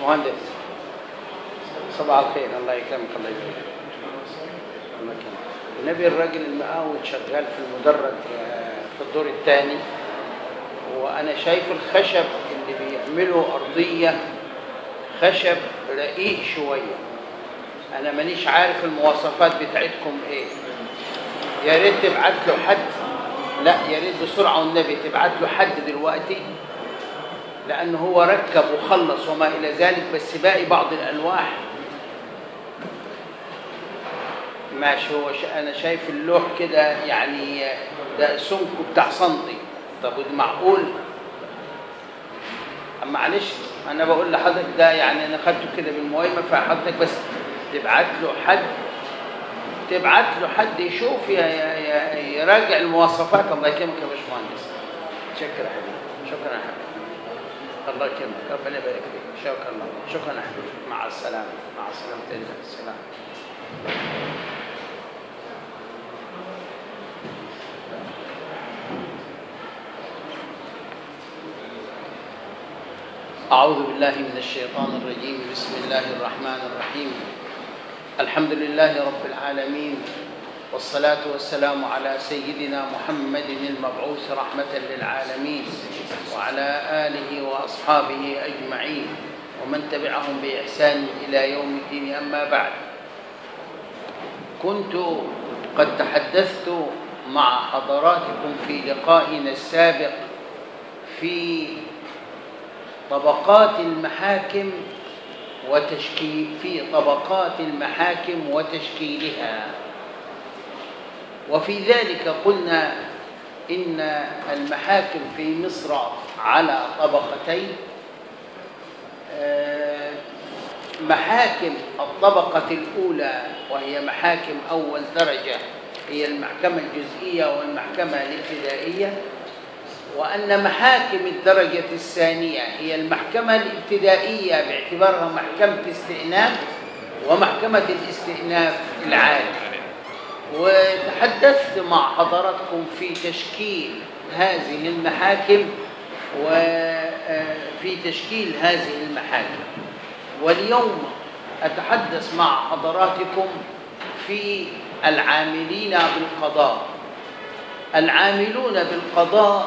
باشمهندس صباح الخير. الله يكرمك. الله يبارك. الله يكرمك. النبي الراجل المقاول شغال في المدرج في الدور الثاني، وانا شايف الخشب اللي بيعمله ارضيه خشب رقيق شويه. انا مانيش عارف المواصفات بتاعتكم ايه. يا ريت تبعت له حد. لا يا ريت بسرعه والنبي تبعت له حد دلوقتي، لأنه هو ركب وخلص وما إلى ذلك، بس باقي بعض الألواح ماشي. هو أنا شايف اللوح كده يعني ده سمكه بتاع سنتي. طب وده معقول؟ معلش أنا بقول لحضرتك ده يعني أنا خدته كده بالموائمة، فحضرتك بس تبعت له حد يشوف يراجع المواصفات. الله يكرمك يا باشمهندس. شكرا يا حبيبي. شكرا يا حبيبي. الله يكرمك. ربنا يبارك فيك. شكرا يا حبيبي. مع السلامه. مع السلامه. السلام. أعوذ بالله من الشيطان الرجيم. بسم الله الرحمن الرحيم. الحمد لله رب العالمين، والصلاة والسلام على سيدنا محمد المبعوث رحمة للعالمين، وعلى آله وأصحابه أجمعين ومن تبعهم بإحسان إلى يوم الدين. أما بعد، كنت قد تحدثت مع حضراتكم في لقائنا السابق في طبقات المحاكم وتشكيلها، وفي ذلك قلنا إن المحاكم في مصر على طبقتين. محاكم الطبقة الأولى وهي محاكم أول درجة هي المحكمة الجزئية والمحكمة الابتدائية، وأن محاكم الدرجة الثانية هي المحكمة الابتدائية باعتبارها محكمة استئناف ومحكمة الاستئناف العالي. وتحدثت مع حضراتكم في تشكيل هذه المحاكم واليوم أتحدث مع حضراتكم في العاملين بالقضاء. العاملون بالقضاء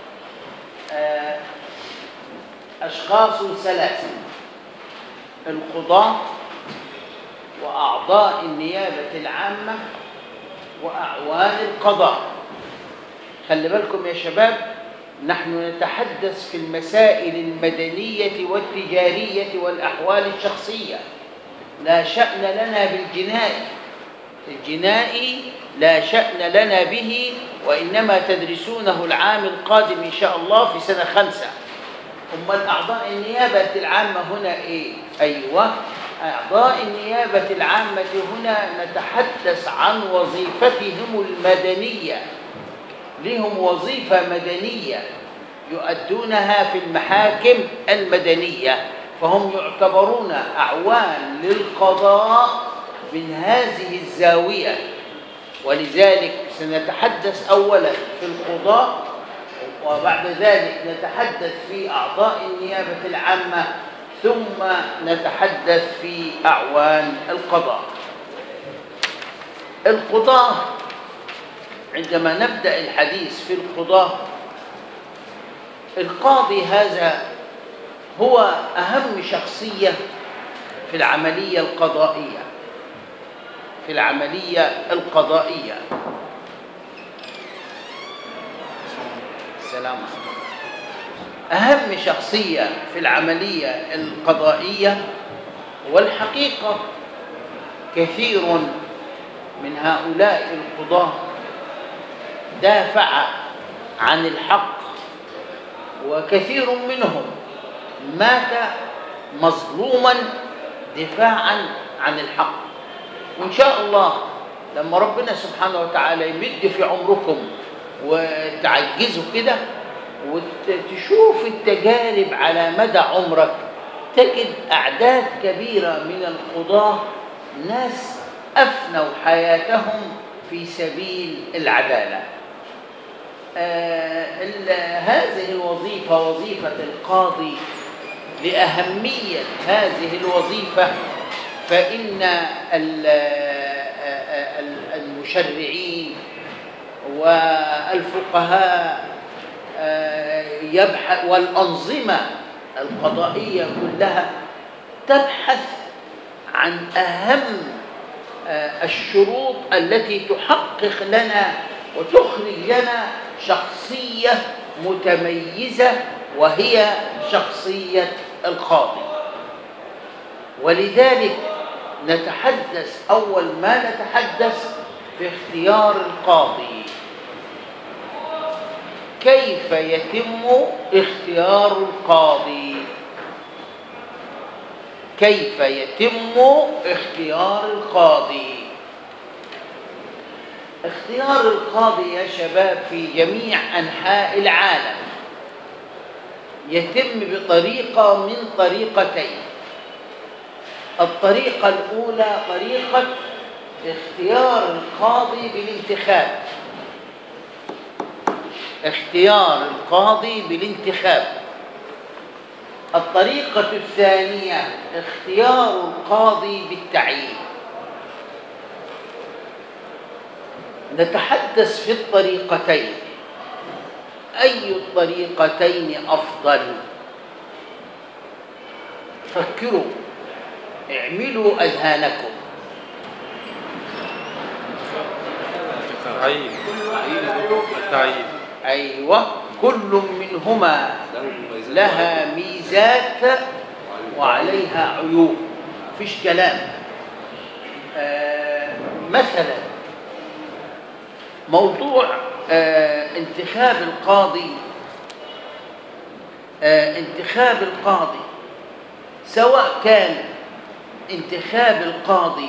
أشخاص ثلاثة: القضاة، وأعضاء النيابة العامة، وأعوان القضاء. خلي بالكم يا شباب، نحن نتحدث في المسائل المدنية والتجارية والأحوال الشخصية. لا شأن لنا بالجنائي. الجنائي لا شأن لنا به، وإنما تدرسونه العام القادم إن شاء الله في سنة 5. أمال أعضاء النيابة العامة هنا إيه؟ أيوة، أعضاء النيابة العامة هنا نتحدث عن وظيفتهم المدنية. لهم وظيفة مدنية يؤدونها في المحاكم المدنية، فهم يعتبرون أعوان للقضاء من هذه الزاوية. ولذلك سنتحدث أولا في القضاء، وبعد ذلك نتحدث في أعضاء النيابة العامة، ثم نتحدث في أعوان القضاء. القضاء، عندما نبدأ الحديث في القضاء، القاضي هذا هو أهم شخصية في العملية القضائية. السلام عليكم. أهم شخصية في العملية القضائية، والحقيقة كثير من هؤلاء القضاة دافع عن الحق، وكثير منهم مات مظلوما دفاعا عن الحق. وإن شاء الله لما ربنا سبحانه وتعالى يمد في عمركم وتعجزوا كده وتشوف التجارب على مدى عمرك، تجد أعداد كبيرة من القضاة ناس أفنوا حياتهم في سبيل العدالة. هذه الوظيفة، وظيفة القاضي، لأهمية هذه الوظيفة فإن المشرعين والفقهاء يبحث، والأنظمة القضائية كلها تبحث عن أهم الشروط التي تحقق لنا وتخرج لنا شخصية متميزة، وهي شخصية القاضي. ولذلك نتحدث أول ما نتحدث في اختيار القاضي. كيف يتم اختيار القاضي؟ كيف يتم اختيار القاضي؟ اختيار القاضي يا شباب في جميع أنحاء العالم يتم بطريقة من طريقتين. الطريقة الأولى طريقة اختيار القاضي بالانتخاب. اختيار القاضي بالانتخاب. الطريقة الثانية اختيار القاضي بالتعيين. نتحدث في الطريقتين، أي الطريقتين أفضل؟ فكروا، اعملوا أذهانكم. التعيين. أيوة، كل منهما لها ميزات وعليها عيوب، فيش كلام. مثلا موضوع انتخاب القاضي. انتخاب القاضي سواء كان انتخاب القاضي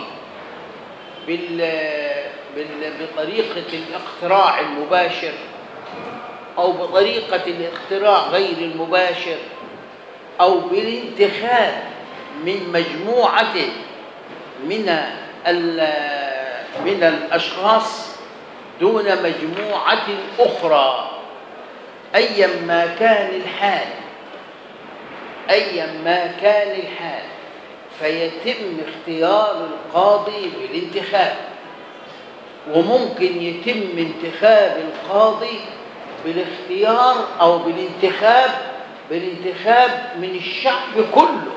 بطريقة الاقتراع المباشر أو بطريقة الاقتراع غير المباشر أو بالانتخاب من مجموعة من الأشخاص دون مجموعة أخرى، أيا ما كان الحال فيتم اختيار القاضي بالانتخاب. وممكن يتم انتخاب القاضي بالاختيار أو بالانتخاب من الشعب كله.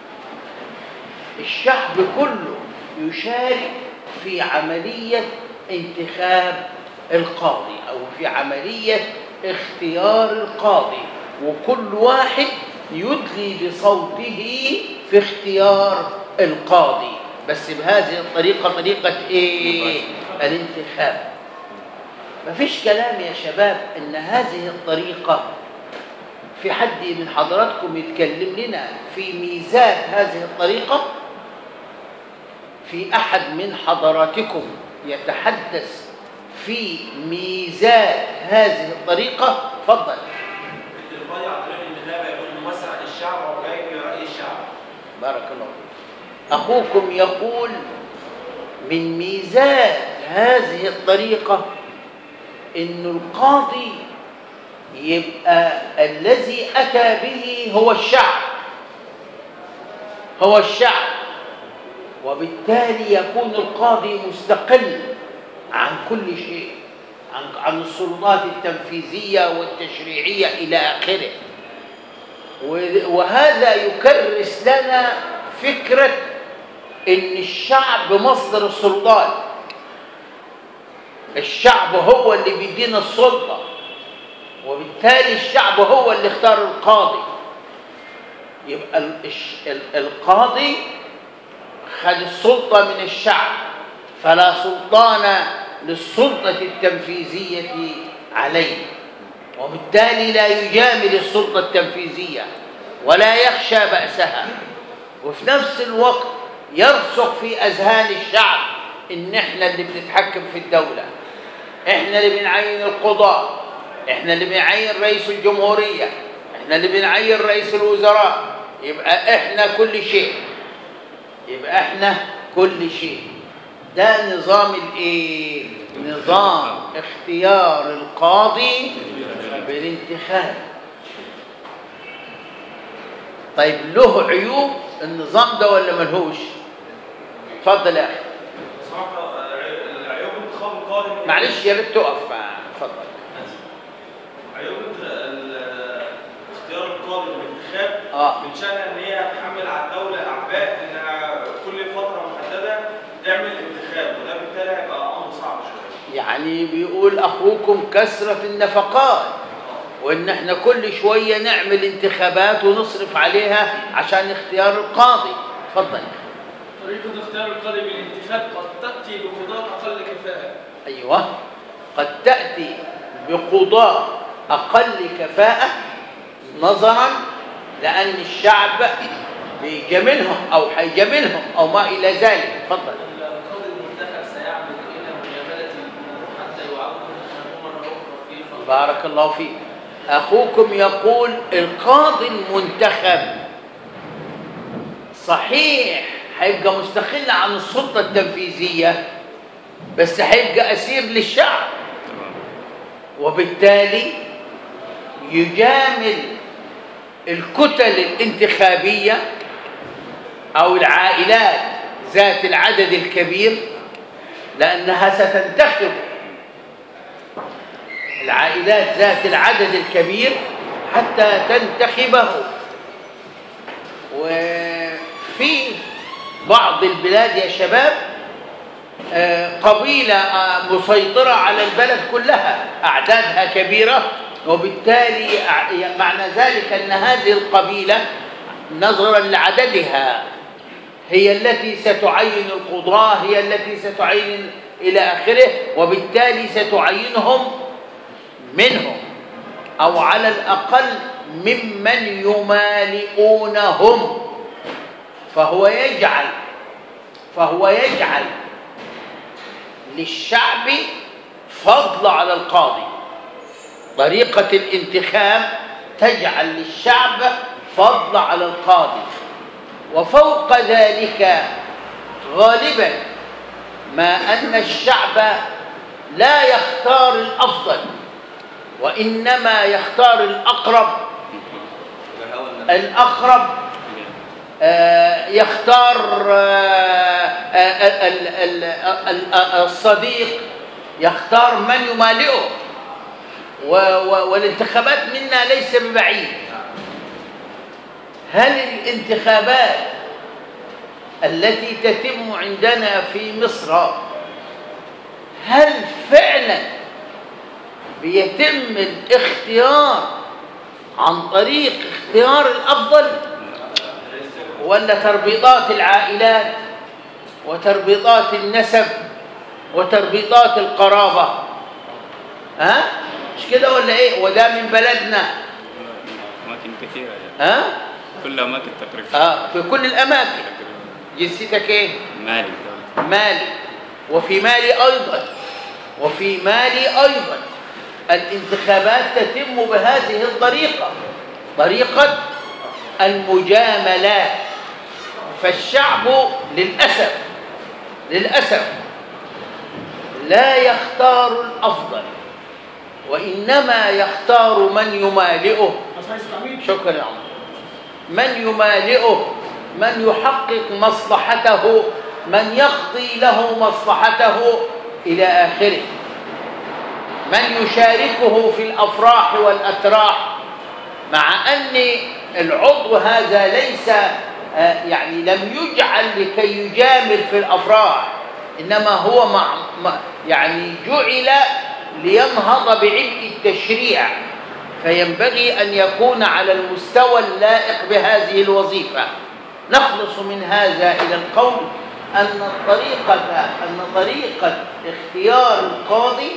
الشعب كله يشارك في عملية انتخاب القاضي أو في عملية اختيار القاضي، وكل واحد يدلي بصوته في اختيار القاضي، بس بهذه الطريقة، طريقة إيه؟ الانتخاب. مفيش كلام يا شباب إن هذه الطريقة، في حد من حضراتكم يتكلم لنا في ميزات هذه الطريقة؟ في أحد من حضراتكم يتحدث في ميزات هذه الطريقة؟ تفضل. القاضي عن طريق النيابة يكون ممثل عن الشعب وجاي برأي الشعب. بارك الله فيك. أخوكم يقول من ميزات هذه الطريقة إن القاضي يبقى الذي أتى به هو الشعب، وبالتالي يكون القاضي مستقل عن كل شيء، عن السلطات التنفيذية والتشريعية إلى آخره. وهذا يكرس لنا فكرة إن الشعب مصدر السلطات. الشعب هو اللي بيدينا السلطة، وبالتالي الشعب هو اللي اختار القاضي. يبقى القاضي خد السلطة من الشعب، فلا سلطان للسلطة التنفيذية عليه، وبالتالي لا يجامل السلطة التنفيذية ولا يخشى بأسها، وفي نفس الوقت يرسخ في أذهان الشعب إن إحنا اللي بنتحكم في الدولة، إحنا اللي بنعين القضاء، إحنا اللي بنعين رئيس الجمهورية، إحنا اللي بنعين رئيس الوزراء، يبقى إحنا كل شيء، ده نظام الإيه؟ نظام اختيار القاضي بالانتخاب. طيب له عيوب النظام ده ولا ملهوش؟ اتفضل يا اخي. صراحه العيوب انتخاب القاضي معلش يا ريت تقف. اتفضل. عيوب اختيار القاضي للانتخاب من شأنها ان هي تحمل على الدوله اعباء انها كل فتره محدده تعمل انتخاب، وده بالتالي هيبقى امر صعب شويه. يعني بيقول اخوكم كثره النفقات وان احنا كل شويه نعمل انتخابات ونصرف عليها عشان اختيار القاضي. اتفضل. طريقه اختيار القاضي بالانتخاب قد تاتي بقضاة اقل كفاءه. ايوه، قد تاتي بقضاة اقل كفاءه نظرا لان الشعب بيجاملهم او هيجاملهم او ما الى ذلك. اتفضل. القاضي المنتخب سيعمل الى مجامله الجمهور حتى يعاود انتخابه مره اخرى في بارك الله فيك. اخوكم يقول القاضي المنتخب صحيح هيبقى مستقل عن السلطه التنفيذيه بس هيبقى اسير للشعب، وبالتالي يجامل الكتل الانتخابيه او العائلات ذات العدد الكبير لانها ستنتخب. العائلات ذات العدد الكبير حتى تنتخبه. وفي بعض البلاد يا شباب قبيلة مسيطرة على البلد كلها أعدادها كبيرة، وبالتالي معنى ذلك أن هذه القبيلة نظرا لعددها هي التي ستعين القضاة، هي التي ستعين إلى آخره، وبالتالي ستعينهم منهم أو على الأقل ممن يمالئونهم. فهو يجعل للشعب فضل على القاضي. طريقة الانتخاب تجعل للشعب فضل على القاضي. وفوق ذلك غالبا ما أن الشعب لا يختار الأفضل وإنما يختار الأقرب. يختار الصديق، يختار من يمالئه. والانتخابات منا ليس ببعيد. هل الانتخابات التي تتم عندنا في مصر هل فعلا بيتم الاختيار عن طريق اختيار الأفضل ولا تربيطات العائلات وتربيطات النسب وتربيطات القرابة؟ مش كده ولا ايه؟ وده من بلدنا أماكن كثيرة يعني. كل أماكن تقريبا. في كل الأماكن. جنسيتك ايه؟ مالي. وفي مالي أيضا الانتخابات تتم بهذه الطريقة، طريقة المجاملات. فالشعب للأسف لا يختار الأفضل وإنما يختار من يمالئه. شكرا يا عمر. من يمالئه، من يحقق مصلحته، من يقضي له مصلحته إلى آخره، من يشاركه في الأفراح والأتراح. مع أن العضو هذا ليس يعني لم يجعل لكي يجامل في الأفراح، إنما هو يعني جعل لينهض بعبء التشريع، فينبغي أن يكون على المستوى اللائق بهذه الوظيفة. نخلص من هذا إلى القول أن طريقة اختيار القاضي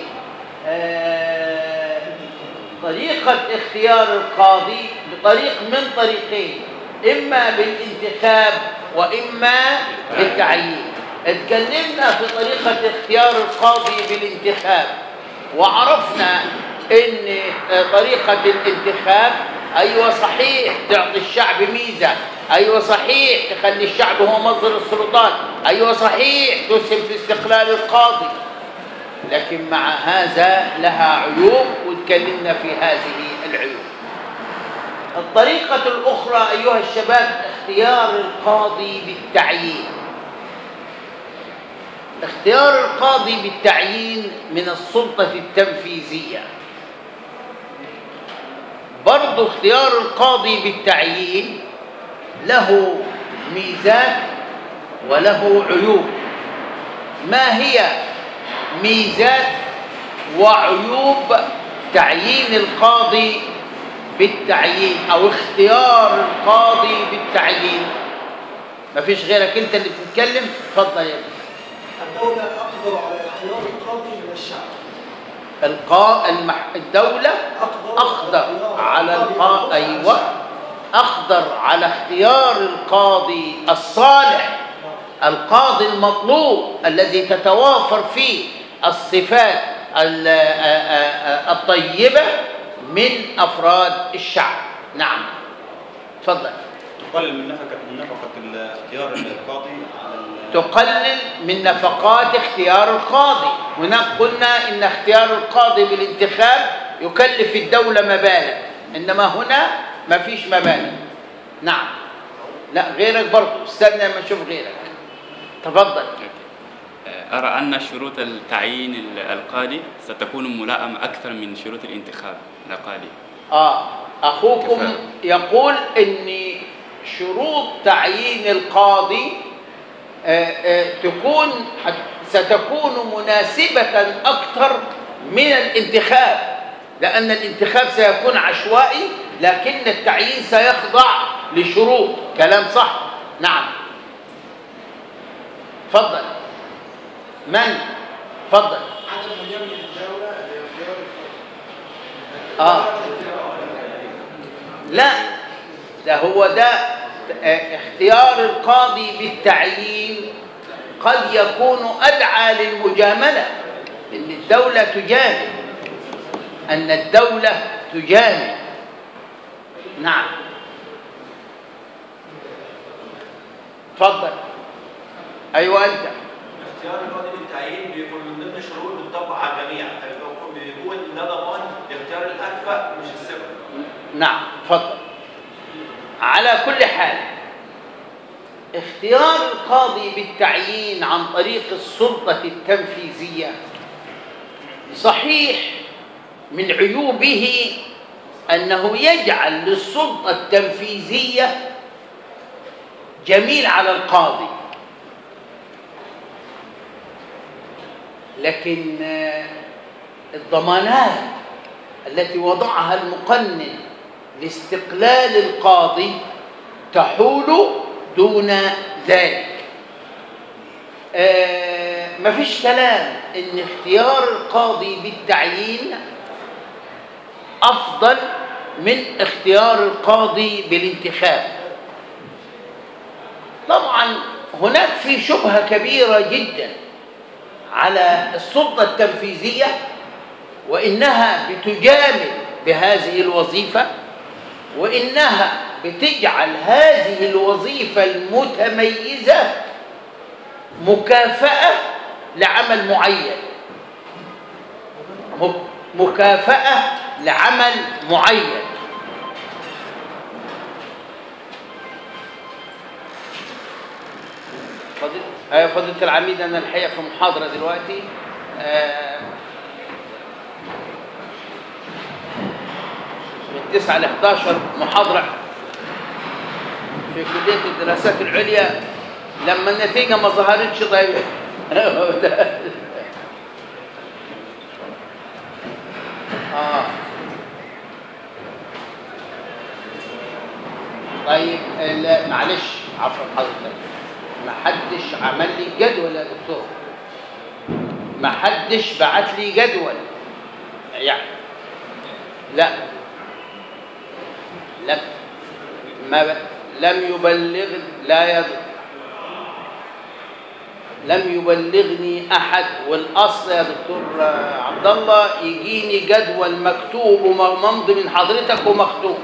بطريق من طريقين، إما بالانتخاب وإما بالتعيين. اتكلمنا في طريقة اختيار القاضي بالانتخاب وعرفنا ان طريقة الانتخاب ايوه صحيح تعطي الشعب ميزة، ايوه صحيح تخلي الشعب هو مصدر السلطات، ايوه صحيح تسهم في استقلال القاضي، لكن مع هذا لها عيوب وتكلمنا في هذه العيوب. الطريقة الأخرى أيها الشباب اختيار القاضي بالتعيين. اختيار القاضي بالتعيين من السلطة التنفيذية. برضو اختيار القاضي بالتعيين له ميزات وله عيوب. ما هي ميزات وعيوب تعيين القاضي بالتعيين أو اختيار القاضي بالتعيين؟ ما فيش غيرك أنت اللي بتتكلم، اتفضل يا ابني. الدولة أقدر على اختيار القاضي من الشعب. الدولة أقدر على أيوة، أقدر على اختيار القاضي الصالح، القاضي المطلوب الذي تتوافر فيه الصفات الطيبة من أفراد الشعب. نعم تفضل. تقلل من نفقة اختيار القاضي تقلل من نفقات اختيار القاضي. هناك قلنا إن اختيار القاضي بالانتخاب يكلف الدولة مبالغ، إنما هنا ما فيش مبالغ. نعم. لا غيرك برضو، استنى ما أشوف غيرك. تفضل. أرى أن شروط التعيين القاضي ستكون ملائمة أكثر من شروط الانتخاب القاضي. أخوكم يقول إن شروط تعيين القاضي ستكون مناسبة أكثر من الانتخاب، لأن الانتخاب سيكون عشوائي لكن التعيين سيخضع لشروط. كلام صح. نعم تفضل. من؟ تفضل. عدم مجاملة الدولة لاختيار القاضي. لا، ده هو ده اختيار القاضي بالتعيين قد يكون أدعى للمجاملة، إن الدولة تجامل، أن الدولة تجامل. نعم تفضل. أيوة أنت. اختيار القاضي بالتعيين بيكون من ضمن شروط بتطبق على الجميع، بيكون ده ضمان اختيار الأكفأ مش الثقة. نعم تفضل. على كل حال اختيار القاضي بالتعيين عن طريق السلطة التنفيذية صحيح من عيوبه أنه يجعل للسلطة التنفيذية جميل على القاضي، لكن الضمانات التي وضعها المقنن لاستقلال القاضي تحول دون ذلك. ما فيش كلام ان اختيار القاضي بالتعيين افضل من اختيار القاضي بالانتخاب. طبعا هناك في شبهة كبيرة جدا على السلطة التنفيذية، وإنها بتجامل بهذه الوظيفة، وإنها بتجعل هذه الوظيفة المتميزة مكافأة لعمل معين، مكافأة لعمل معين. فضيلة العميد، أنا الحقيقة في محاضرة دلوقتي من 9 ل 11 محاضرة في كلية الدراسات العليا، لما النتيجة ما ظهرتش طيب طيب لا معلش، عفوا حضرتك، ما حدش عمل لي جدول يا دكتور، ما حدش بعت لي جدول يعني. لا لم يبلغ لم يبلغني احد. والاصل يا دكتور عبد الله يجيني جدول مكتوب وممضي من حضرتك ومختوم.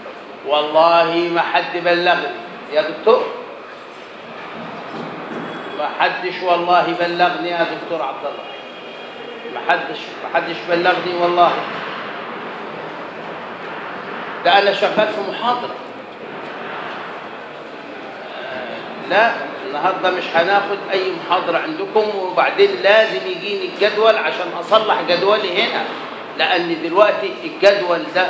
والله ما حد بلغني يا دكتور. ما حدش والله بلغني يا دكتور عبد الله، ما حدش بلغني والله. ده انا شغال في محاضره. لا النهارده مش هناخد اي محاضره عندكم، وبعدين لازم يجيني الجدول عشان اصلح جدولي هنا، لان دلوقتي الجدول ده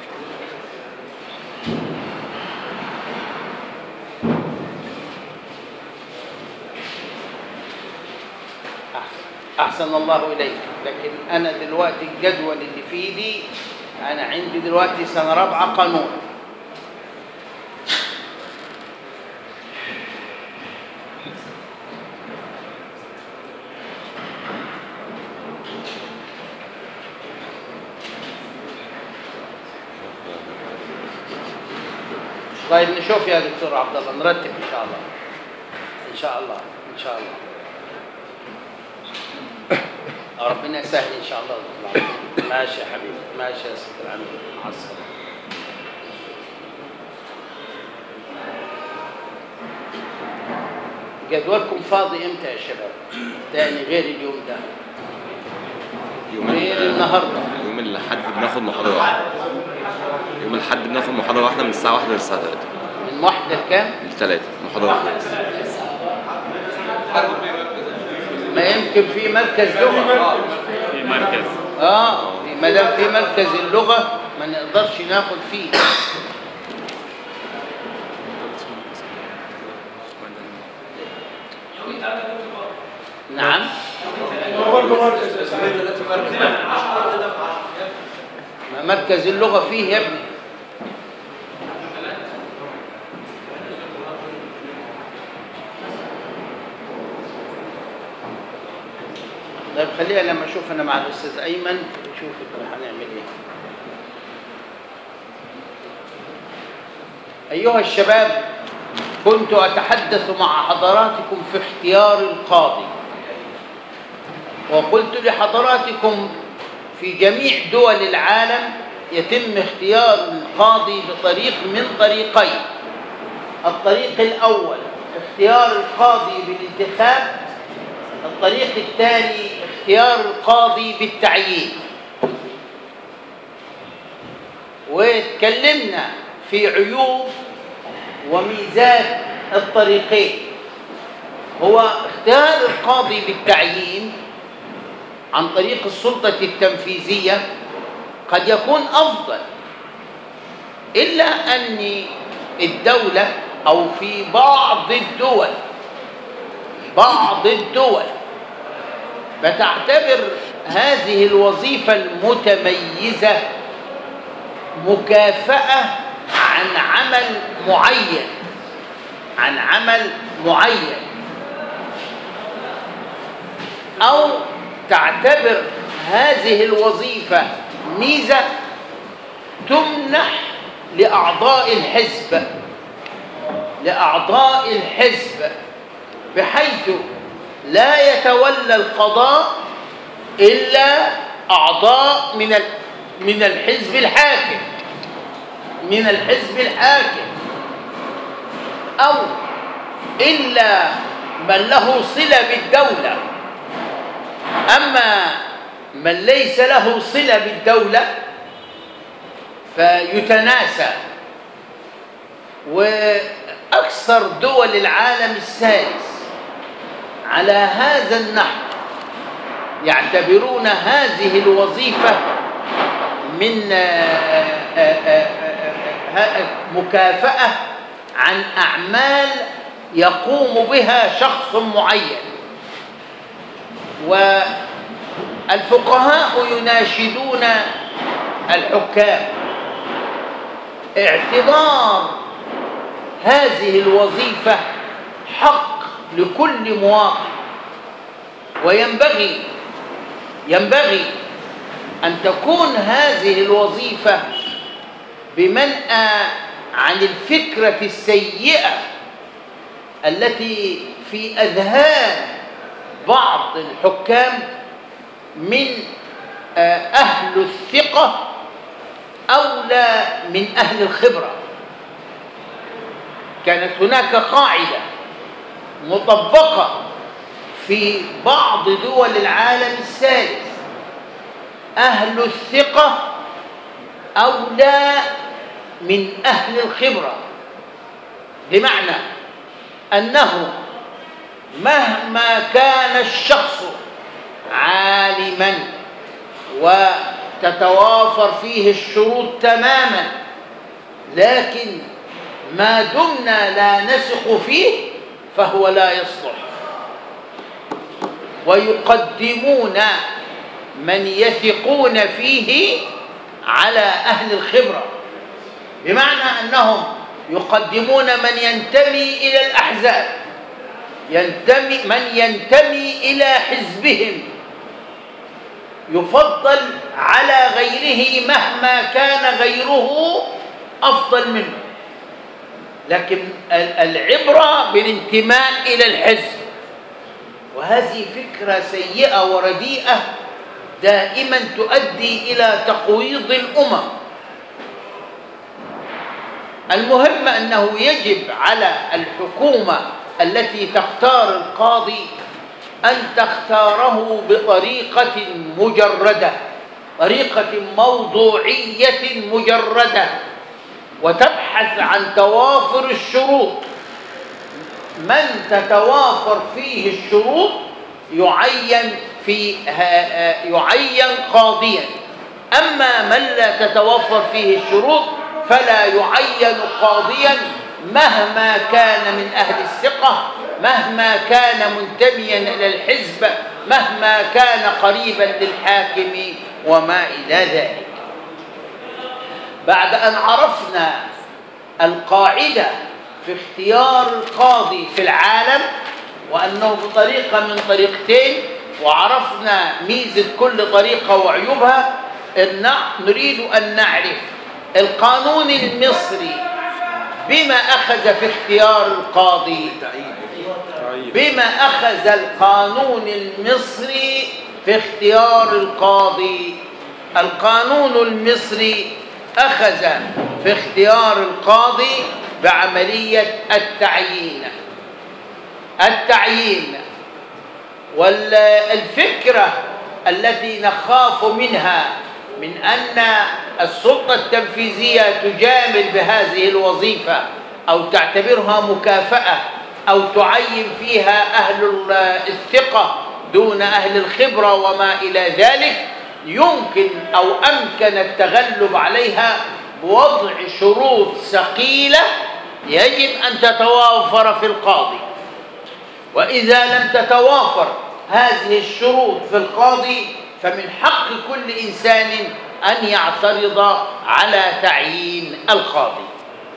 أحسن الله إليك. لكن أنا دلوقتي الجدول اللي في إيدي، أنا عندي دلوقتي سنة رابعة قانون. طيب نشوف يا دكتور عبد الله، نرتب إن شاء الله. إن شاء الله إن شاء الله ربنا يسهل ان شاء الله. ماشي يا حبيبي، ماشي يا سيدي العميد، مع السلامه. جدولكم فاضي امتى يا شباب؟ تاني غير اليوم ده، غير النهارده. يوم الاحد بناخد محاضره واحده. يوم الاحد بناخد محاضره واحده من الساعه 1 للساعه 3. من 1 لكام؟ ل3 محاضره واحده. ما يمكن في مركز لغه. في مركز. ما دام في مركز اللغه ما نقدرش ناخد فيه. نعم. مركز اللغه فيه يا ابني. طيب خليها لما اشوف انا مع الاستاذ ايمن نشوف هنعمل ايه. ايها الشباب، كنت اتحدث مع حضراتكم في اختيار القاضي، وقلت لحضراتكم في جميع دول العالم يتم اختيار القاضي بطريق من طريقين. الطريق الاول اختيار القاضي بالانتخاب، الطريق الثاني اختيار القاضي بالتعيين. وتكلمنا في عيوب وميزات الطريقين. هو اختيار القاضي بالتعيين عن طريق السلطة التنفيذية قد يكون أفضل، إلا أن الدولة أو في بعض الدول بتعتبر هذه الوظيفة المتميزة مكافأة عن عمل معين، أو تعتبر هذه الوظيفة ميزة تمنح لأعضاء الحزب، بحيث لا يتولى القضاء إلا أعضاء من الحزب الحاكم، أو إلا من له صلة بالدولة. أما من ليس له صلة بالدولة فيتناسى. وأكثر دول العالم الثالث على هذا النحو يعتبرون هذه الوظيفة من مكافأة عن أعمال يقوم بها شخص معين. والفقهاء يناشدون الحكام اعتبار هذه الوظيفة حق لكل مواطن، وينبغي أن تكون هذه الوظيفة بمنأى عن الفكرة السيئة التي في أذهان بعض الحكام من أهل الثقة أولى من أهل الخبرة. كانت هناك قاعدة مطبقة في بعض دول العالم الثالث أهل الثقة أولى من أهل الخبرة، بمعنى أنه مهما كان الشخص عالما وتتوافر فيه الشروط تماما، لكن ما دمنا لا نثق فيه فهو لا يصلح، ويقدمون من يثقون فيه على أهل الخبرة، بمعنى أنهم يقدمون من ينتمي إلى الأحزاب، من ينتمي إلى حزبهم يفضل على غيره مهما كان غيره أفضل منه، لكن العبرة بالانتماء إلى الحزب، وهذه فكرة سيئة ورديئة دائما تؤدي إلى تقويض الأمم. المهم أنه يجب على الحكومة التي تختار القاضي أن تختاره بطريقة مجردة، طريقة موضوعية مجردة، وتبحث عن توافر الشروط. من تتوافر فيه الشروط يعين قاضيا، أما من لا تتوفر فيه الشروط فلا يعين قاضيا مهما كان من أهل الثقة، مهما كان منتميا إلى الحزب، مهما كان قريبا للحاكم وما إلى ذلك. بعد أن عرفنا القاعدة في اختيار القاضي في العالم وأنه بطريقة من طريقتين، وعرفنا ميزة كل طريقة وعيوبها، نريد أن نعرف القانون المصري بما أخذ في اختيار القاضي. بما أخذ القانون المصري في اختيار القاضي. القانون المصري أخذ في اختيار القاضي بعملية التعيين. والفكرة التي نخاف منها من أن السلطة التنفيذية تجامل بهذه الوظيفة أو تعتبرها مكافأة أو تعين فيها أهل الثقة دون أهل الخبرة وما إلى ذلك، يمكن أو أمكن التغلب عليها بوضع شروط ثقيلة يجب أن تتوافر في القاضي. وإذا لم تتوافر هذه الشروط في القاضي فمن حق كل إنسان أن يعترض على تعيين القاضي.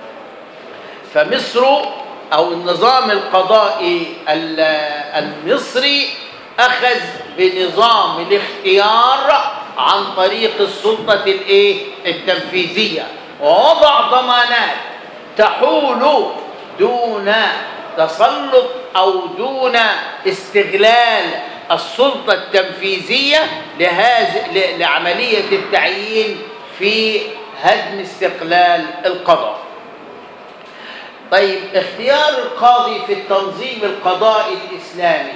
فمصر أو النظام القضائي المصري أخذ بنظام الاختيار عن طريق السلطة التنفيذية، ووضع ضمانات تحول دون تسلط أو دون استغلال السلطة التنفيذية لعملية التعيين في هدم استقلال القضاء. طيب، اختيار القاضي في التنظيم القضائي الإسلامي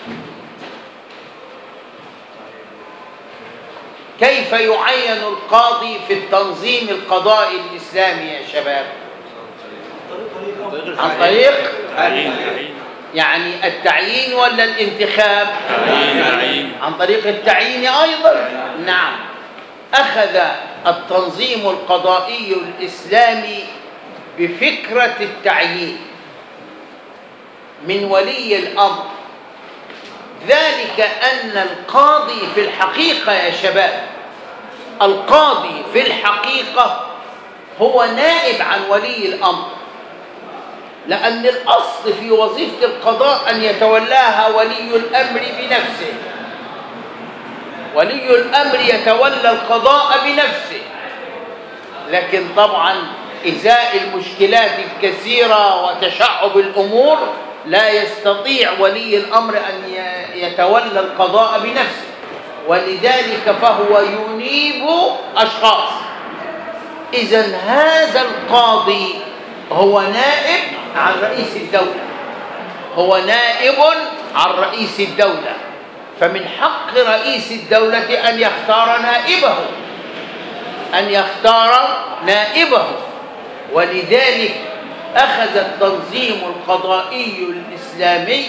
كيف يعين القاضي في التنظيم القضائي الإسلامي يا شباب؟ عن طريق يعني التعيين ولا الانتخاب؟ عن طريق التعيين أيضا. نعم، أخذ التنظيم القضائي الإسلامي بفكرة التعيين من ولي الأمر، ذلك أن القاضي في الحقيقة يا شباب، القاضي في الحقيقة هو نائب عن ولي الأمر، لأن الأصل في وظيفة القضاء أن يتولاها ولي الأمر بنفسه. ولي الأمر يتولى القضاء بنفسه، لكن طبعا إزاء المشكلات الكثيرة وتشعب الأمور لا يستطيع ولي الأمر أن يتولى القضاء بنفسه، ولذلك فهو ينيب أشخاص. إذن هذا القاضي هو نائب عن رئيس الدولة، هو نائب عن رئيس الدولة، فمن حق رئيس الدولة أن يختار نائبه. ولذلك أخذ التنظيم القضائي الإسلامي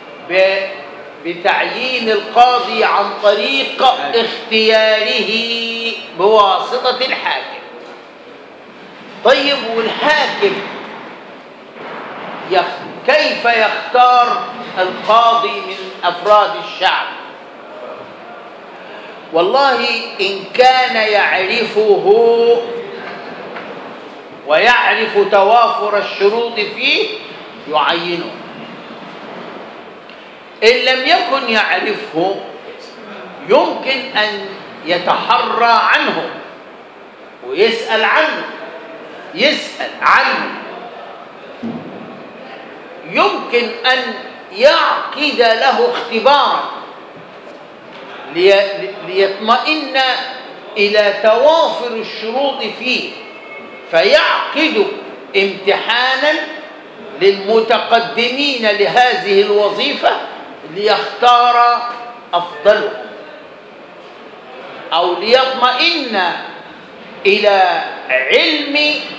بتعيين القاضي عن طريق اختياره بواسطة الحاكم. طيب، والحاكم كيف يختار القاضي من أفراد الشعب؟ والله إن كان يعرفه ويعرف توافر الشروط فيه يعينه. إن لم يكن يعرفه يمكن أن يتحرى عنه ويسأل عنه. يمكن أن يعقد له اختبارا ليطمئن إلى توافر الشروط فيه، فيعقد امتحانا للمتقدمين لهذه الوظيفة ليختار أفضلهم، أو ليطمئن إلى علم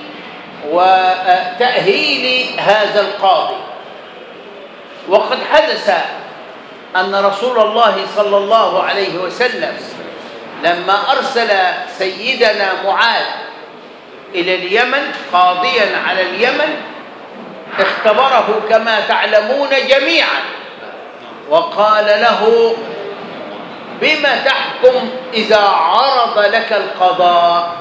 وتأهيل هذا القاضي. وقد حدث أن رسول الله صلى الله عليه وسلم لما أرسل سيدنا معاذ إلى اليمن قاضيا على اليمن اختبره كما تعلمون جميعا، وقال له: بما تحكم إذا عرض لك القضاء؟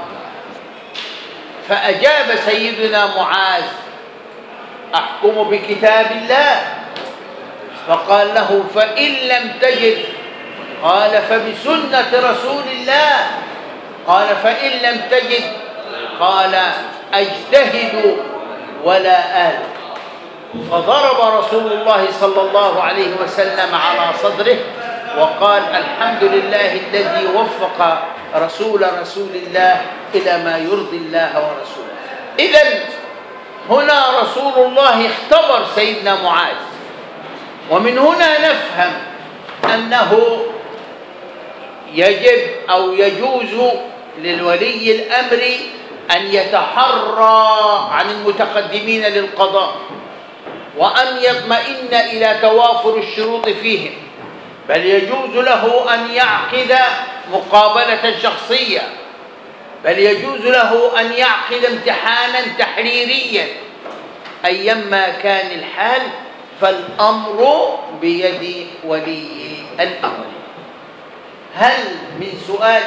فأجاب سيدنا معاذ: أحكم بكتاب الله. فقال له: فإن لم تجد؟ قال: فبسنة رسول الله. قال: فإن لم تجد؟ قال: أجتهد ولا آل. فضرب رسول الله صلى الله عليه وسلم على صدره وقال: الحمد لله الذي وفق رسول الله إلى ما يرضي الله ورسوله. إذن هنا رسول الله اختبر سيدنا معاذ، ومن هنا نفهم أنه يجب أو يجوز للولي الأمر أن يتحرى عن المتقدمين للقضاء وأن يطمئن إلى توافر الشروط فيهم، بل يجوز له أن يعقد مقابلة شخصية، بل يجوز له أن يعقد امتحانا تحريريا. أيما كان الحال فالأمر بيد ولي الأمر. هل من سؤال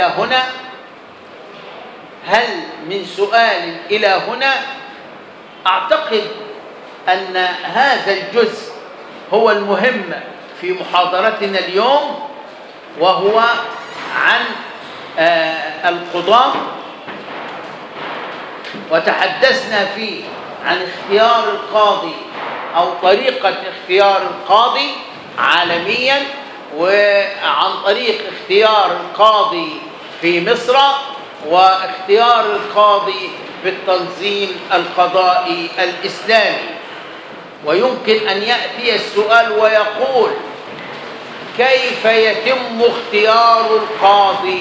إلى هنا؟ أعتقد أن هذا الجزء هو المهم في محاضرتنا اليوم، وهو عن القضاة، وتحدثنا فيه عن اختيار القاضي أو طريقة اختيار القاضي عالميا، وعن طريق اختيار القاضي في مصر واختيار القاضي في التنظيم القضائي الإسلامي. ويمكن أن يأتي السؤال ويقول: كيف يتم اختيار القاضي؟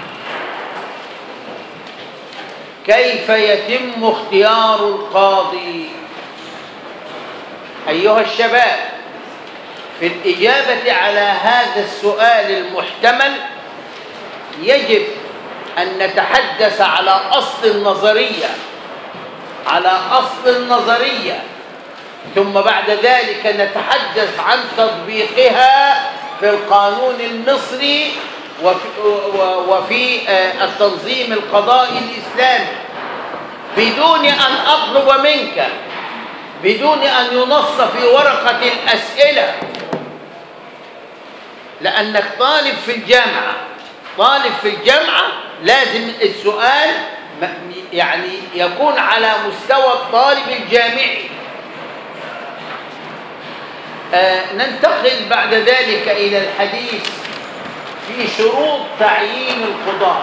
كيف يتم اختيار القاضي؟ أيها الشباب، في الإجابة على هذا السؤال المحتمل يجب أن نتحدث على أصل النظرية، ثم بعد ذلك نتحدث عن تطبيقها في القانون المصري وفي التنظيم القضائي الإسلامي، بدون أن أطلب منك، بدون أن ينص في ورقة الأسئلة، لأنك طالب في الجامعة لازم السؤال يعني يكون على مستوى الطالب الجامعي. ننتقل بعد ذلك إلى الحديث في شروط تعيين القضاة.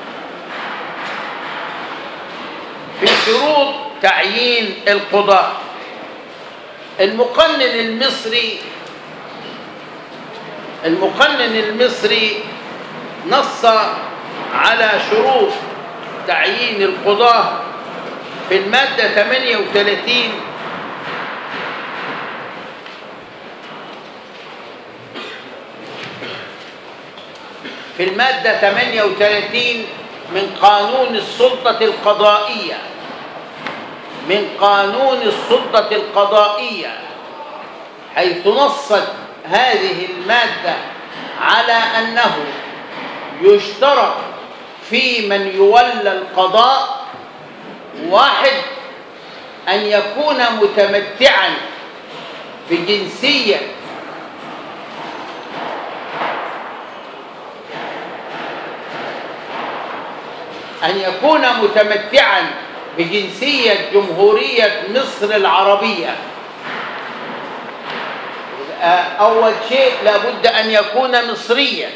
في شروط تعيين القضاة، المقنن المصري المقنن المصري نص على شروط تعيين القضاة في المادة 38 في المادة 38 من قانون السلطة القضائية، من قانون السلطة القضائية، حيث نصت هذه المادة على أنه يشترط في من يولى القضاء: واحد، أن يكون متمتعا بجنسية جمهورية مصر العربية. أول شيء لابد أن يكون مصريا،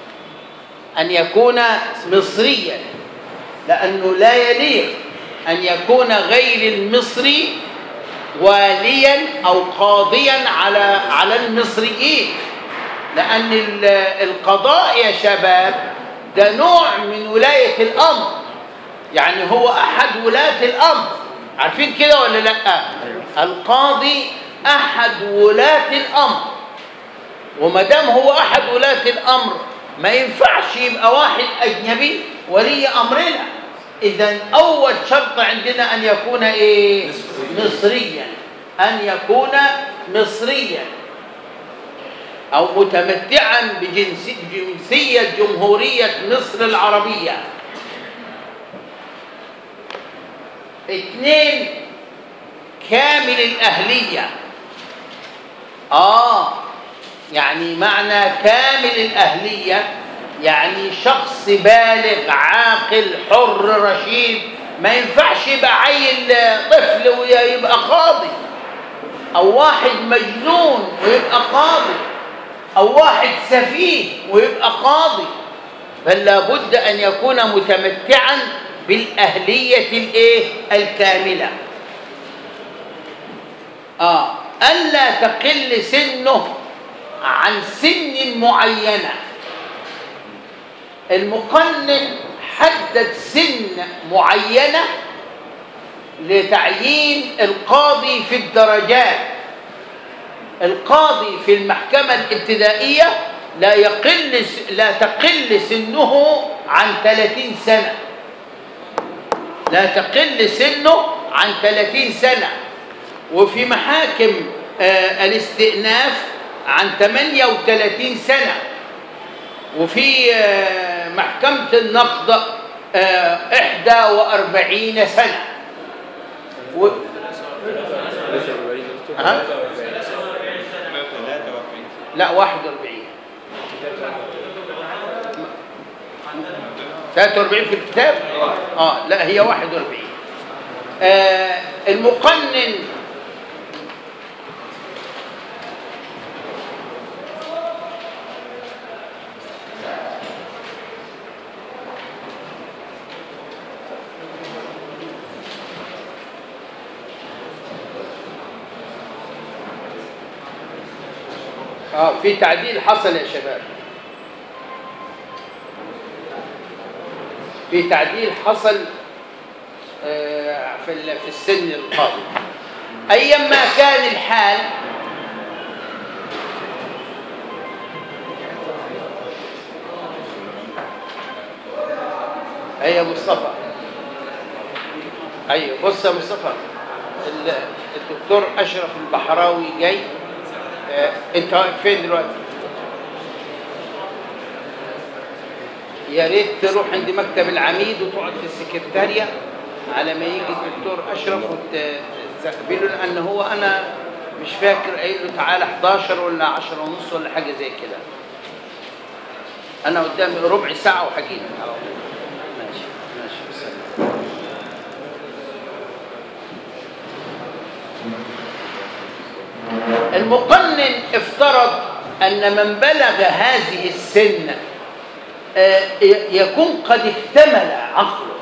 لأنه لا يليق أن يكون غير المصري واليا أو قاضيا على المصريين، لأن القضاء يا شباب ده نوع من ولاية الأمر، يعني هو أحد ولاة الأمر. عارفين كده ولا لأ؟ القاضي أحد ولاة الأمر، وما دام هو أحد ولاة الأمر ما ينفعش يبقى واحد أجنبي ولي أمرنا. إذن أول شرط عندنا أن يكون إيه؟ مصريا، أن يكون مصريا أو متمتعا بجنسية جمهورية مصر العربية. 2، كامل الأهلية. يعني معنى كامل الأهلية يعني شخص بالغ عاقل حر رشيد، ما ينفعش يبقى عيل طفل ويبقى قاضي، أو واحد مجنون ويبقى قاضي، أو واحد سفيه ويبقى قاضي، بل لابد أن يكون متمتعا بالأهلية الكاملة. ألا تقل سنه عن سن معينة. المقنن حدد سن معينة لتعيين القاضي في الدرجات. القاضي في المحكمة الابتدائية لا تقل سنه عن 30 سنة، لا تقل سنه عن 30 سنة، وفي محاكم الاستئناف عن 38 سنة، وفي محكمة النقض 41 سنة. لا 41 43 في الكتاب. لا هي 41. المقنن في تعديل حصل يا شباب، في تعديل حصل في السن القادم. أيما كان الحال أي مصطفى، أيوة بص يا مصطفى، الدكتور أشرف البحراوي جاي. أنت واقف فين دلوقتي؟ يا ريت تروح عند مكتب العميد وتقعد في السكرتارية على ما يجي الدكتور أشرف وتستقبله، لأن هو أنا مش فاكر قايل له تعالى 11 ولا 10 ونص ولا حاجة زي كده. أنا قدامي ربع ساعة وحكيت. ماشي بسم. المقنن افترض أن من بلغ هذه السن يكون قد اكتمل عقله،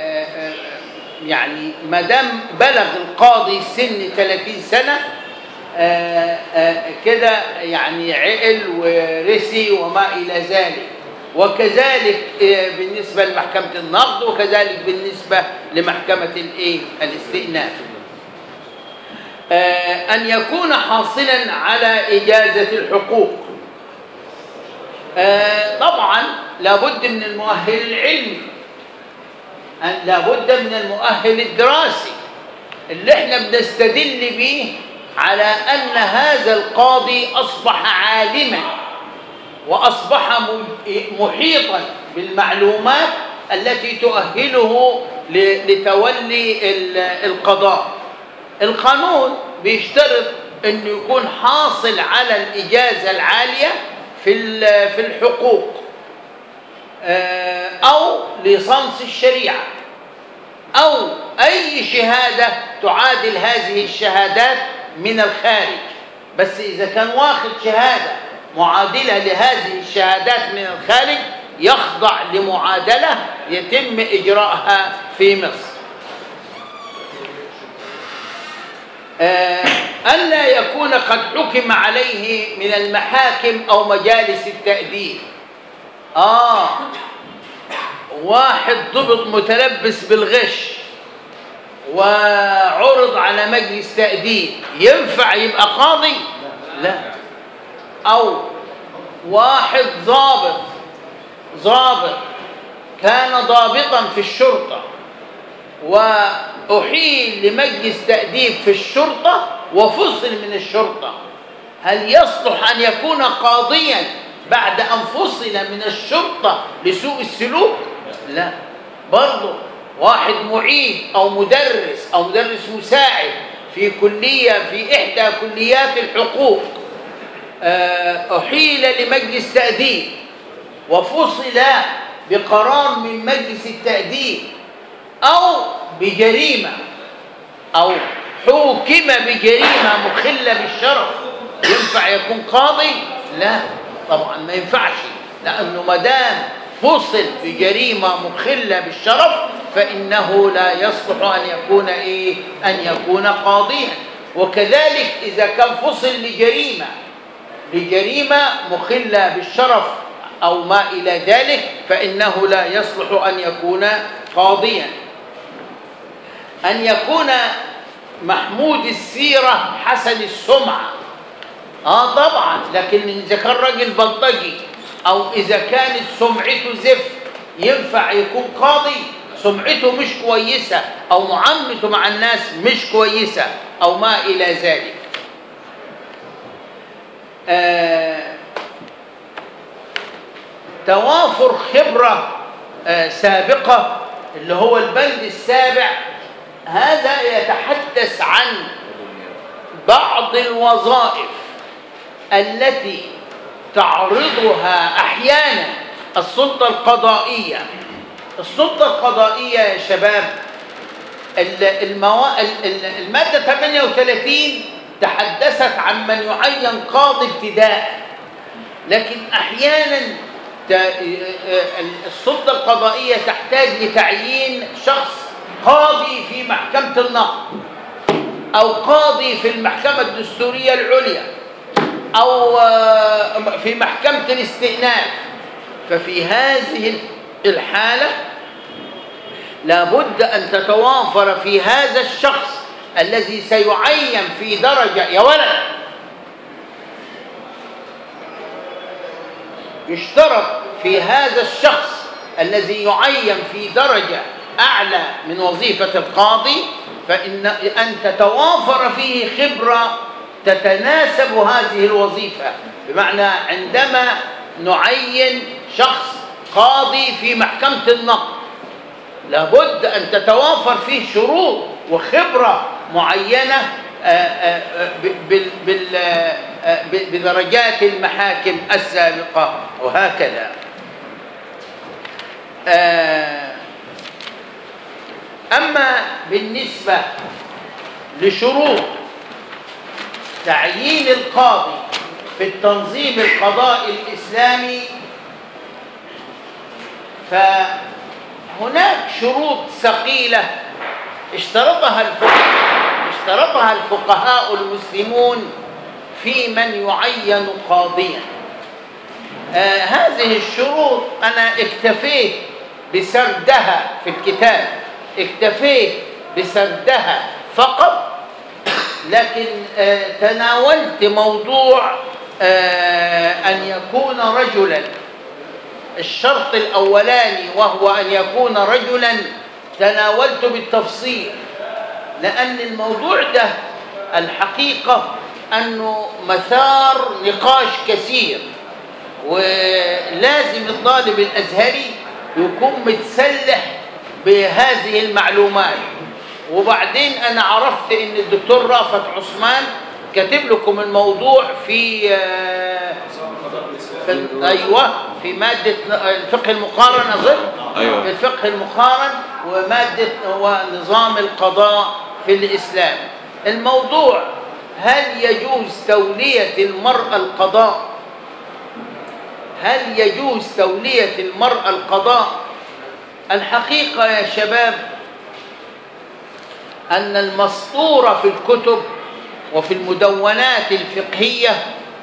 يعني ما دام بلغ القاضي سن 30 سنة كده يعني عقل ورثي وما إلى ذلك. وكذلك بالنسبة لمحكمة النقد، وكذلك بالنسبة لمحكمة الاستئناف. أن يكون حاصلا على إجازة الحقوق. طبعا لابد من المؤهل العلمي، لابد من المؤهل الدراسي اللي احنا بنستدل به على أن هذا القاضي أصبح عالما وأصبح محيطا بالمعلومات التي تؤهله لتولي القضاء. القانون بيشترط أن يكون حاصل على الإجازة العالية في الحقوق أو ليسانس الشريعة أو أي شهادة تعادل هذه الشهادات من الخارج. بس إذا كان واخد شهادة معادلة لهذه الشهادات من الخارج يخضع لمعادلة يتم إجراءها في مصر. ألا يكون قد حكم عليه من المحاكم أو مجالس التأديب. واحد ضبط متلبس بالغش وعرض على مجلس تأديب، ينفع يبقى قاضي؟ لا. أو واحد ضابط كان ضابطا في الشرطة وأحيل لمجلس تأديب في الشرطة وفصل من الشرطة، هل يصلح أن يكون قاضيا بعد أن فصل من الشرطة لسوء السلوك؟ لا. برضه واحد معيد أو مدرس مساعد في كلية في إحدى كليات الحقوق أحيل لمجلس تأديب وفصل بقرار من مجلس التأديب أو بجريمة أو حوكم بجريمة مخلة بالشرف، ينفع يكون قاضي؟ لا طبعا ما ينفعش، لأنه ما دام فصل بجريمة مخلة بالشرف فإنه لا يصلح أن يكون قاضيا. وكذلك إذا كان فصل لجريمة مخلة بالشرف أو ما إلى ذلك فإنه لا يصلح أن يكون قاضيا. أن يكون محمود السيرة حسن السمعة، طبعا، لكن إذا كان راجل بلطجي أو إذا كانت سمعته زفت ينفع يكون قاضي؟ سمعته مش كويسة أو معاملته مع الناس مش كويسة أو ما إلى ذلك. توافر خبرة سابقة اللي هو البند السابع، هذا يتحدث عن بعض الوظائف التي تعرضها أحيانا السلطة القضائية. السلطة القضائية يا شباب المادة 38 تحدثت عن من يعين قاضي ابتداء، لكن أحيانا السلطة القضائية تحتاج لتعيين شخص قاضي في محكمة النقد أو قاضي في المحكمة الدستورية العليا أو في محكمة الاستئناف. ففي هذه الحالة لابد أن تتوافر في هذا الشخص الذي سيعين في درجة، يا ولد، يشترط في هذا الشخص الذي يعين في درجة أعلى من وظيفة القاضي أن تتوافر فيه خبرة تتناسب هذه الوظيفة. بمعنى عندما نعين شخص قاضي في محكمة النقد لابد أن تتوافر فيه شروط وخبرة معينة بدرجات المحاكم السابقة وهكذا. أما بالنسبة لشروط تعيين القاضي في التنظيم القضائي الإسلامي فهناك شروط ثقيلة اشترطها الفقهاء المسلمون في من يعين قاضيا. هذه الشروط أنا اكتفيت بسردها في الكتاب، اكتفيت بسردها فقط، لكن تناولت موضوع أن يكون رجلا. الشرط الأولاني وهو أن يكون رجلا تناولته بالتفصيل، لأن الموضوع ده الحقيقة أنه مثار نقاش كثير، ولازم الطالب الأزهري يكون متسلح بهذه المعلومات. وبعدين أنا عرفت أن الدكتور رافت عثمان كاتب لكم الموضوع في أيوة في مادة الفقه المقارن أظن. أيوة. في الفقه المقارن ومادة ونظام القضاء في الإسلام. الموضوع هل يجوز تولية المرأة القضاء؟ هل يجوز تولية المرأة القضاء؟ الحقيقة يا شباب أن المسطور في الكتب وفي المدونات الفقهية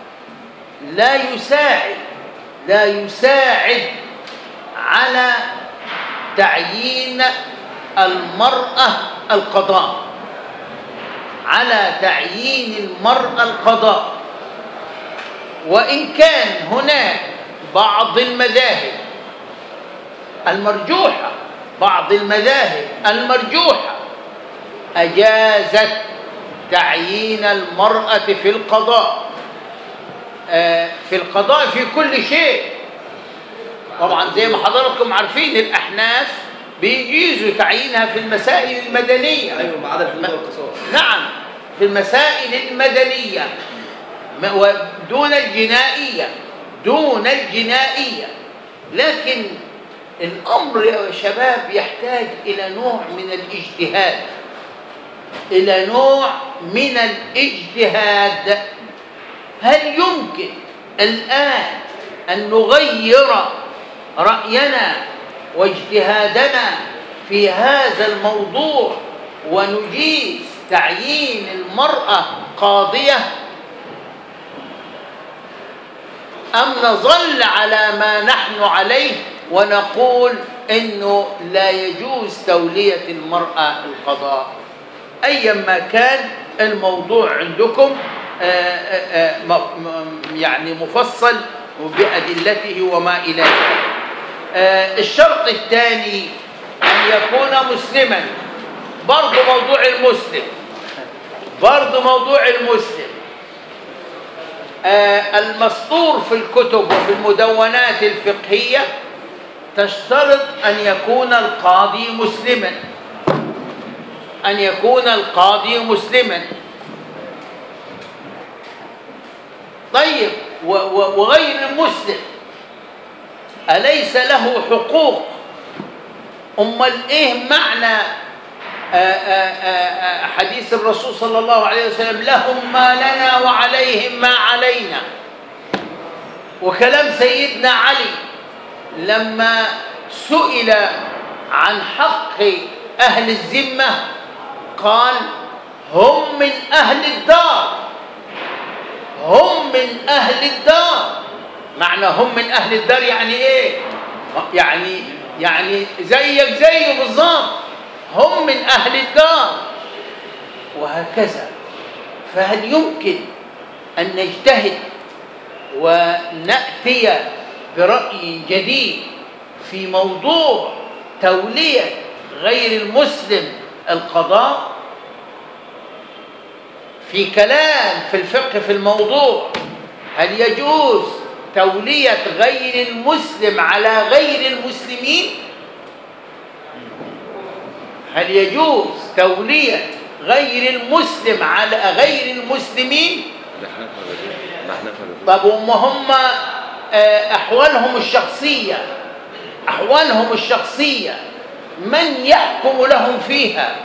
لا يساعد على تعيين المرأة القضاء، على تعيين المرأة القضاء. وإن كان هناك بعض المذاهب المرجوحة، بعض المذاهب المرجوحة أجازت تعيين المرأة في القضاء، في القضاء في كل شيء. طبعا زي ما حضراتكم عارفين الأحناف بيجيزوا تعيينها في المسائل المدنية. ايوه ما عدا الحدود والقصاص. نعم، في المسائل المدنية دون الجنائية، دون الجنائية. لكن الأمر يا شباب يحتاج إلى نوع من الاجتهاد، إلى نوع من الاجتهاد. هل يمكن الآن أن نغير رأينا واجتهادنا في هذا الموضوع ونجيز تعيين المرأة قاضية، أم نظل على ما نحن عليه ونقول إنه لا يجوز تولية المرأة القضاء؟ أيا ما كان الموضوع عندكم يعني مفصل بأدلته وما إلى ذلك. الشرط الثاني أن يكون مسلما. برضو موضوع المسلم المسطور في الكتب وفي المدونات الفقهية تشترط أن يكون القاضي مسلما، أن يكون القاضي مسلما. طيب وغير المسلم أليس له حقوق؟ أمال إيه معنى حديث الرسول صلى الله عليه وسلم لهم ما لنا وعليهم ما علينا؟ وكلام سيدنا علي لما سئل عن حق أهل الذمة قال هم من أهل الدار، هم من أهل الدار. معنى هم من أهل الدار يعني إيه؟ يعني زيك زيه بالظبط، هم من أهل الدار وهكذا. فهل يمكن أن نجتهد ونأتي برأي جديد في موضوع تولية غير المسلم القضاء؟ في كلام في الفقه في الموضوع، هل يجوز تولية غير المسلم على غير المسلمين؟ هل يجوز تولية غير المسلم على غير المسلمين؟ طب هم أحوالهم الشخصية من يحكم لهم فيها؟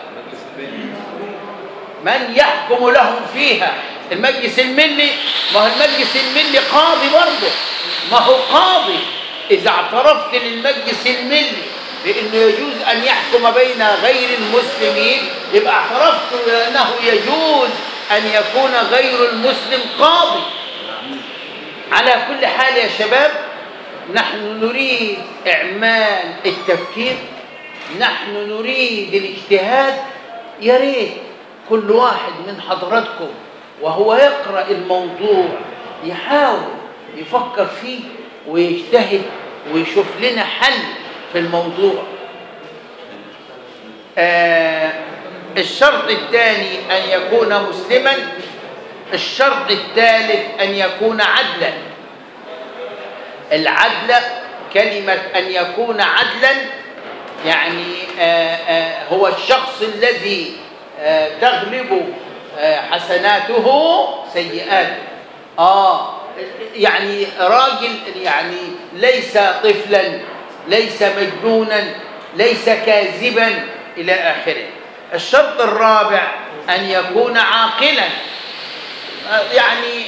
من يحكم لهم فيها؟ المجلس الملي؟ ما هو المجلس الملي قاضي برضه، ما هو قاضي. إذا اعترفت للمجلس الملي بأنه يجوز أن يحكم بين غير المسلمين يبقى اعترفت أنه يجوز أن يكون غير المسلم قاضي. على كل حال يا شباب، نحن نريد إعمال التفكير، نحن نريد الاجتهاد. يا ريت كل واحد من حضراتكم وهو يقرأ الموضوع يحاول يفكر فيه ويجتهد ويشوف لنا حل في الموضوع. الشرط الثاني أن يكون مسلما. الشرط الثالث أن يكون عدلا. العدل، كلمة أن يكون عدلا يعني هو الشخص الذي تغلب حسناته سيئاته. يعني راجل، يعني ليس طفلا، ليس مجنونا، ليس كاذبا إلى آخره. الشرط الرابع أن يكون عاقلا. يعني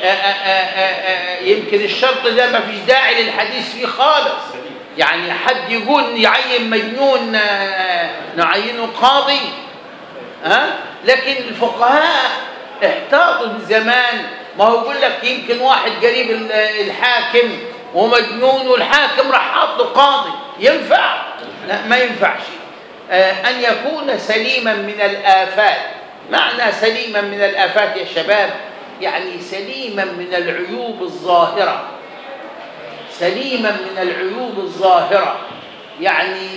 يمكن الشرط ده ما فيش داعي للحديث فيه خالص. يعني حد يقول يعين مجنون نعينه قاضي؟ لكن الفقهاء احتاطوا من زمان. ما هو يقول لك يمكن واحد قريب الحاكم ومجنون والحاكم راح حاط له قاضي، ينفع؟ لا، ما ينفعش. أن يكون سليما من الآفات. معنى سليما من الآفات يا شباب يعني سليما من العيوب الظاهرة. سليما من العيوب الظاهرة يعني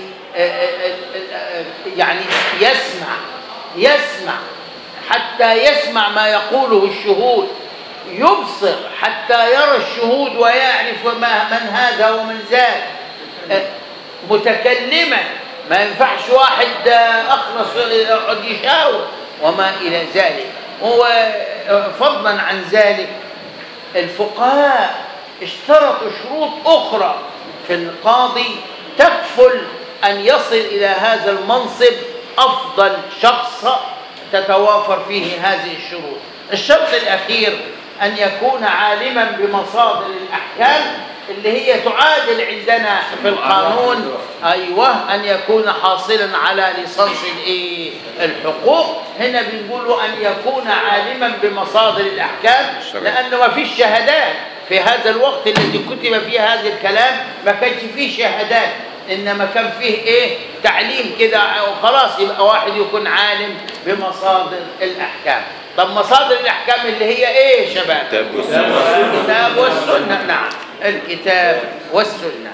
يعني يسمع حتى يسمع ما يقوله الشهود، يبصر حتى يرى الشهود ويعرف من هذا ومن ذاك، متكلما. ما ينفعش واحد أخلص يقعد يشاور وما إلى ذلك. وفضلا عن ذلك الفقهاء اشترطوا شروط أخرى في القاضي تكفل أن يصل إلى هذا المنصب أفضل شخص تتوافر فيه هذه الشروط. الشرط الأخير أن يكون عالما بمصادر الأحكام اللي هي تعادل عندنا في القانون. أيوة، أن يكون حاصلا على ليسانس الحقوق. هنا بنقولوا أن يكون عالما بمصادر الأحكام، لأنه ما فيش شهادات في هذا الوقت الذي كتب فيه هذا الكلام. ما كانش فيه شهادات، إنما كان فيه تعليم كده وخلاص. يبقى واحد يكون عالم بمصادر الأحكام. طب مصادر الأحكام اللي هي إيه يا شباب؟ الكتاب والسنة. نعم، الكتاب والسنة.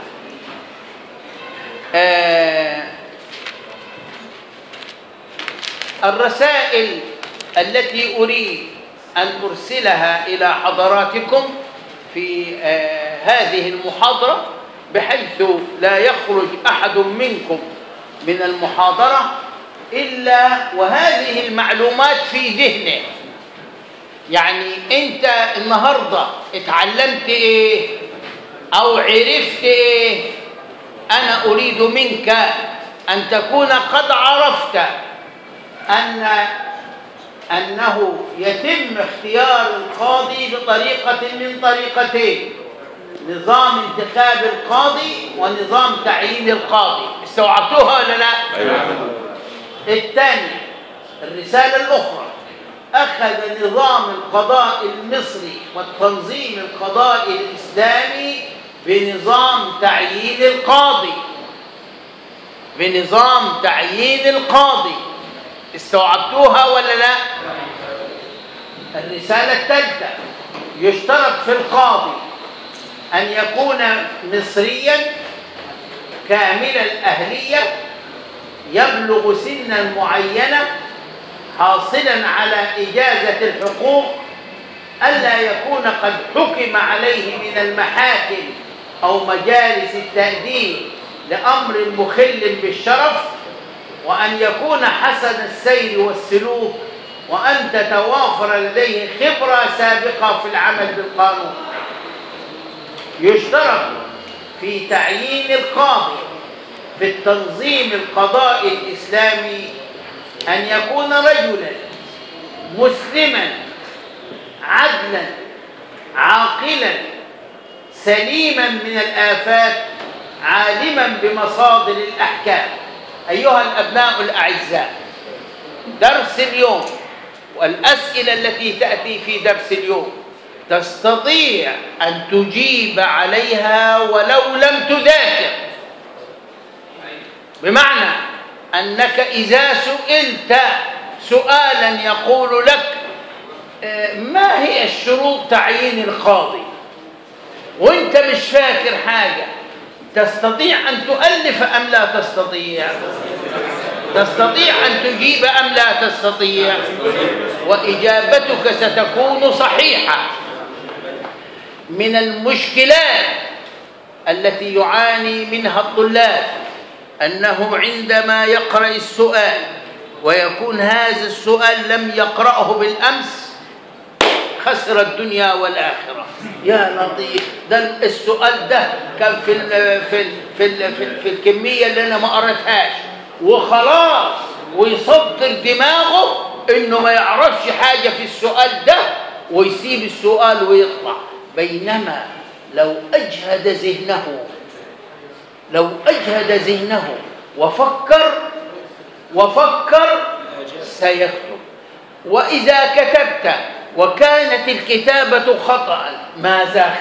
الرسائل التي أريد أن أرسلها إلى حضراتكم في هذه المحاضرة، بحيث لا يخرج أحد منكم من المحاضرة إلا وهذه المعلومات في ذهنه. يعني أنت النهاردة اتعلمت إيه أو عرفت إيه؟ أنا أريد منك أن تكون قد عرفت أنه يتم اختيار القاضي بطريقة من طريقتين: نظام انتخاب القاضي ونظام تعيين القاضي. استوعبتوها ولا لا؟ أيوة. الثاني، الرسالة الأخرى، أخذ نظام القضاء المصري والتنظيم القضائي الإسلامي بنظام تعيين القاضي. بنظام تعيين القاضي. استوعبتوها ولا لا؟ الرسالة الثالثة، يشترط في القاضي أن يكون مصريا كامل الأهلية، يبلغ سنا معينة، حاصلا على إجازة الحقوق، ألا يكون قد حكم عليه من المحاكم أو مجالس التأديب لأمر مخل بالشرف، وأن يكون حسن السير والسلوك، وأن تتوافر لديه خبرة سابقة في العمل بالقانون. يشترط في تعيين القاضي في التنظيم القضائي الإسلامي أن يكون رجلا مسلما عدلا عاقلا سليما من الآفات، عالما بمصادر الأحكام. أيها الأبناء الأعزاء، درس اليوم والأسئلة التي تأتي في درس اليوم تستطيع أن تجيب عليها ولو لم تذاكر، بمعنى أنك إذا سئلت سؤالا يقول لك ما هي الشروط تعيين القاضي وانت مش فاكر حاجة، تستطيع أن تؤلف أم لا تستطيع؟ تستطيع أن تجيب أم لا تستطيع؟ وإجابتك ستكون صحيحة. من المشكلات التي يعاني منها الطلاب أنه عندما يقرأ السؤال ويكون هذا السؤال لم يقرأه بالأمس خسر الدنيا والآخرة. يا لطيف، ده السؤال ده كان في الكمية اللي أنا ما قرأتهاش وخلاص، ويصدر دماغه إنه ما يعرفش حاجة في السؤال ده ويسيب السؤال ويطلع. بينما لو أجهد ذهنه وفكر سيكتب. وإذا كتبت وكانت الكتابة خطأ ماذا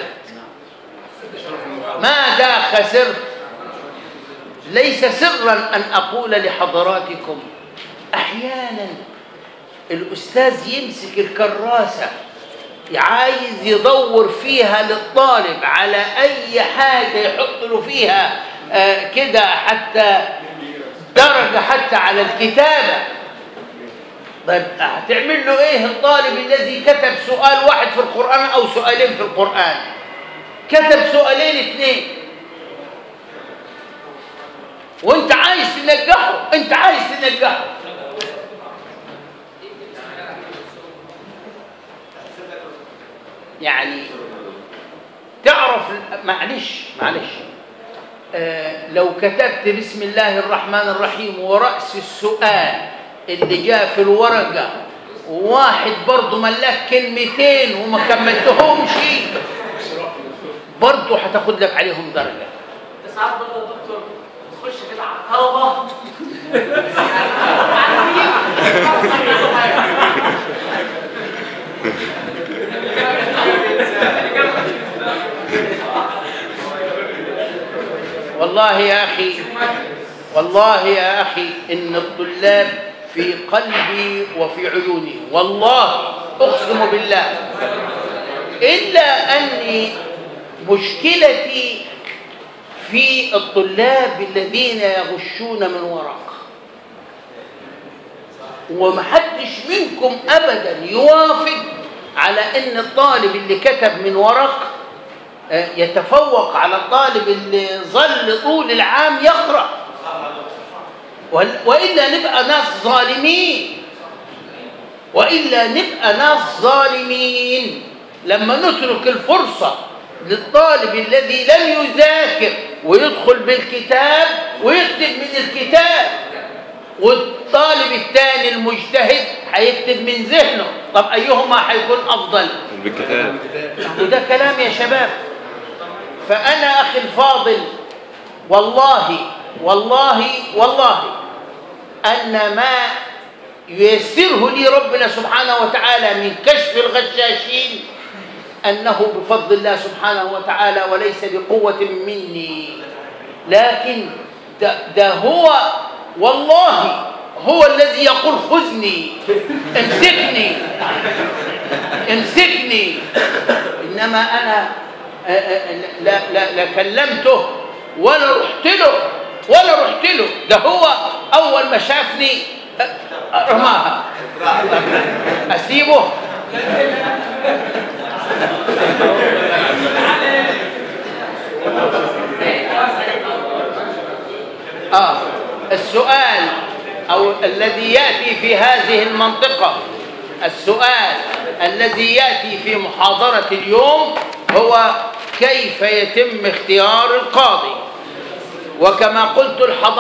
خسرت؟ ليس سرا أن أقول لحضراتكم أحيانا الأستاذ يمسك الكراسة عايز يدور فيها للطالب على أي حاجة يحط له فيها كده حتى درجة حتى على الكتابة. طيب هتعمل له ايه الطالب الذي كتب سؤال واحد في القرآن او سؤالين في القرآن؟ كتب سؤالين 2 وانت عايز تنجحه. يعني تعرف، معلش لو كتبت بسم الله الرحمن الرحيم ورأس السؤال اللي جاء في الورقة وواحد برضه ملاك كلمتين وما كملتهمش برضه هتاخد لك عليهم درجة. ساعات برضه يا دكتور تخش كده على الطلبة والله يا أخي إن الطلاب في قلبي وفي عيوني، والله أقسم بالله، إلا أني مشكلتي في الطلاب الذين يغشون من ورق. ومحدش منكم أبدا يوافق على أن الطالب اللي كتب من ورق يتفوق على الطالب اللي ظل طول العام يقرأ، وإلا نبقى ناس ظالمين لما نترك الفرصة للطالب الذي لم يذاكر ويدخل بالكتاب ويكتب من الكتاب، والطالب الثاني المجتهد هيكتب من ذهنه. طب أيهما هيكون أفضل؟ بالكتاب. وده كلام يا شباب. فأنا أخي الفاضل والله أن ما ييسره لي ربنا سبحانه وتعالى من كشف الغشاشين أنه بفضل الله سبحانه وتعالى وليس بقوة مني، لكن ده هو والله هو الذي يقول خذني امسكني. إنما أنا لا كلمته ولا رحت له، ده هو أول ما شافني رماها. أسيبه؟ السؤال أو الذي يأتي في هذه المنطقة، السؤال الذي يأتي في محاضرة اليوم هو كيف يتم اختيار القاضي. وكما قلت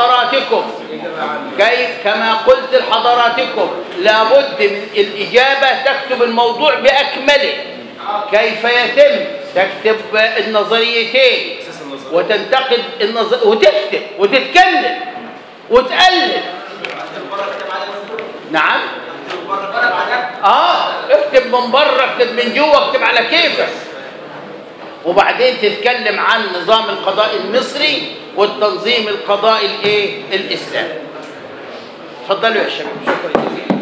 لحضراتكم لابد من الإجابة تكتب الموضوع بأكمله. كيف يتم؟ تكتب النظريتين وتنتقد وتكتب وتتكلم وتألف. نعم، اكتب من بره، اكتب من جوه، اكتب على كيفك. وبعدين تتكلم عن نظام القضاء المصري والتنظيم القضائي الاسلامي. اتفضلوا يا شباب، شكرا جزيلا.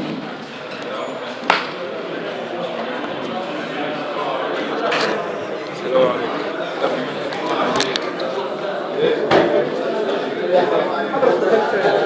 السلام عليكم.